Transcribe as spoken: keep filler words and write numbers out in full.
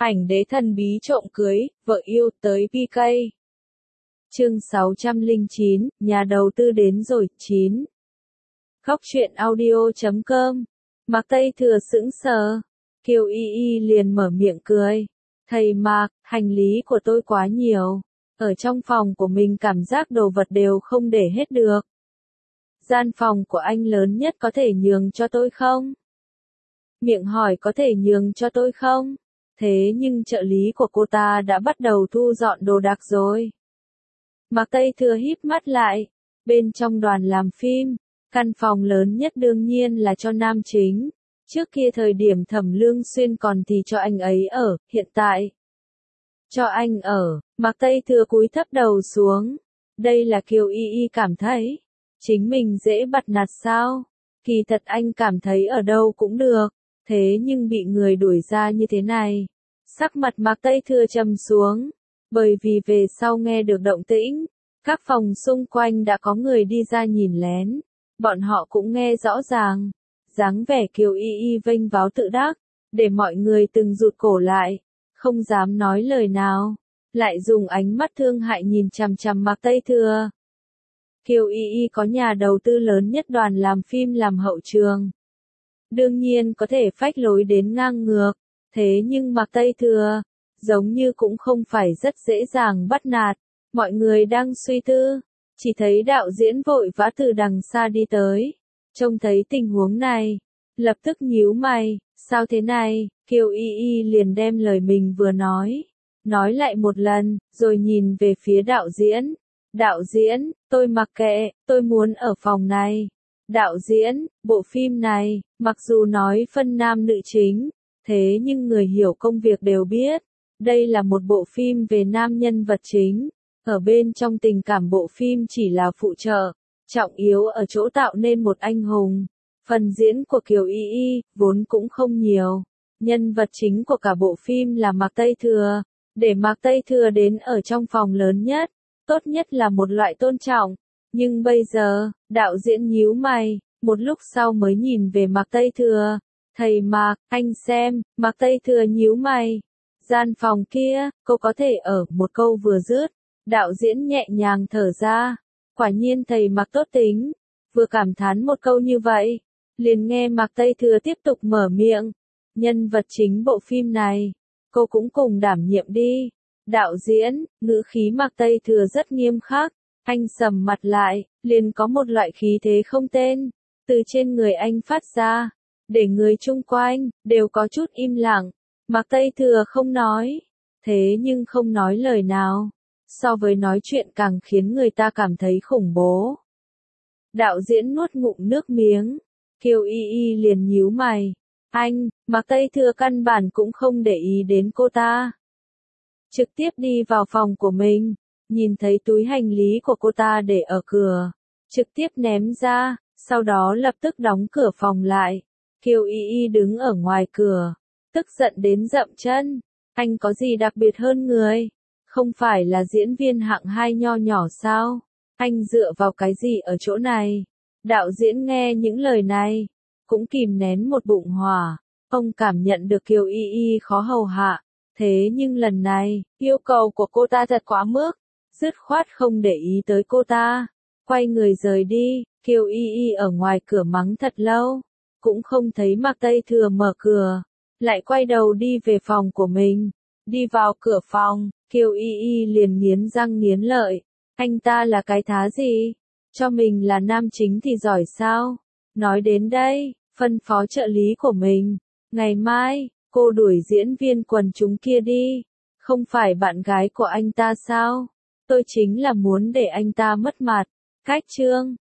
Ảnh đế thần bí trộm cưới, vợ yêu tới pê ca. Chương sáu trăm lẻ chín, nhà đầu tư đến rồi, chín. Góc truyện audio chấm com. Mạc Tây Thừa sững sờ. Kiều Y Y liền mở miệng cười. Thầy Mạc, hành lý của tôi quá nhiều. Ở trong phòng của mình cảm giác đồ vật đều không để hết được. Gian phòng của anh lớn nhất có thể nhường cho tôi không? Miệng hỏi có thể nhường cho tôi không? Thế nhưng trợ lý của cô ta đã bắt đầu thu dọn đồ đạc rồi. Mạc Tây Thừa híp mắt lại. Bên trong đoàn làm phim, căn phòng lớn nhất đương nhiên là cho nam chính. Trước kia thời điểm Thẩm Lương Xuyên còn thì cho anh ấy ở, hiện tại cho anh ở. Mạc Tây Thừa cúi thấp đầu xuống. Đây là Kiều Y Y cảm thấy. Chính mình dễ bắt nạt sao? Kỳ thật anh cảm thấy ở đâu cũng được. Thế nhưng bị người đuổi ra như thế này. Sắc mặt Mạc Tây Thừa trầm xuống. Bởi vì về sau nghe được động tĩnh. Các phòng xung quanh đã có người đi ra nhìn lén. Bọn họ cũng nghe rõ ràng. Dáng vẻ Kiều Y Y vênh váo tự đắc. Để mọi người từng rụt cổ lại. Không dám nói lời nào. Lại dùng ánh mắt thương hại nhìn chằm chằm Mạc Tây Thừa. Kiều Y Y có nhà đầu tư lớn nhất đoàn làm phim làm hậu trường. Đương nhiên có thể phách lối đến ngang ngược. Thế nhưng Mạc Tây Thừa, giống như cũng không phải rất dễ dàng bắt nạt. Mọi người đang suy tư. Chỉ thấy đạo diễn vội vã từ đằng xa đi tới. Trông thấy tình huống này. Lập tức nhíu mày. Sao thế này? Kiều Y Y liền đem lời mình vừa nói. Nói lại một lần, rồi nhìn về phía đạo diễn. Đạo diễn, tôi mặc kệ, tôi muốn ở phòng này. Đạo diễn, bộ phim này, mặc dù nói phân nam nữ chính, thế nhưng người hiểu công việc đều biết. Đây là một bộ phim về nam nhân vật chính. Ở bên trong tình cảm bộ phim chỉ là phụ trợ. Trọng yếu ở chỗ tạo nên một anh hùng. Phần diễn của Kiều Y Y, vốn cũng không nhiều. Nhân vật chính của cả bộ phim là Mạc Tây Thừa. Để Mạc Tây Thừa đến ở trong phòng lớn nhất. Tốt nhất là một loại tôn trọng. Nhưng bây giờ, đạo diễn nhíu mày, một lúc sau mới nhìn về Mạc Tây Thừa. Thầy Mạc, anh xem, Mạc Tây Thừa nhíu mày. Gian phòng kia, cô có thể ở, một câu vừa dứt. Đạo diễn nhẹ nhàng thở ra. Quả nhiên thầy Mạc tốt tính. Vừa cảm thán một câu như vậy. Liền nghe Mạc Tây Thừa tiếp tục mở miệng. Nhân vật chính bộ phim này, cô cũng cùng đảm nhiệm đi. Đạo diễn, ngữ khí Mạc Tây Thừa rất nghiêm khắc. Anh sầm mặt lại, liền có một loại khí thế không tên. Từ trên người anh phát ra. Để người chung quanh, đều có chút im lặng. Mạc Tây Thừa không nói. Thế nhưng không nói lời nào. So với nói chuyện càng khiến người ta cảm thấy khủng bố. Đạo diễn nuốt ngụm nước miếng. Kiều Y Y liền nhíu mày. Anh, Mạc Tây Thừa căn bản cũng không để ý đến cô ta. Trực tiếp đi vào phòng của mình. Nhìn thấy túi hành lý của cô ta để ở cửa. Trực tiếp ném ra. Sau đó lập tức đóng cửa phòng lại. Kiều Y Y đứng ở ngoài cửa. Tức giận đến dậm chân. Anh có gì đặc biệt hơn người? Không phải là diễn viên hạng hai nho nhỏ sao? Anh dựa vào cái gì ở chỗ này? Đạo diễn nghe những lời này. Cũng kìm nén một bụng hỏa. Ông cảm nhận được Kiều Y Y khó hầu hạ. Thế nhưng lần này, yêu cầu của cô ta thật quá mức. Dứt khoát không để ý tới cô ta. Quay người rời đi. Kiều Y Y ở ngoài cửa mắng thật lâu. Cũng không thấy Mạc Tây Thừa mở cửa. Lại quay đầu đi về phòng của mình. Đi vào cửa phòng, Kiều Y Y liền nghiến răng nghiến lợi. Anh ta là cái thá gì? Cho mình là nam chính thì giỏi sao? Nói đến đây, phân phó trợ lý của mình. Ngày mai, cô đuổi diễn viên quần chúng kia đi. Không phải bạn gái của anh ta sao? Tôi chính là muốn để anh ta mất mặt. Cách chương.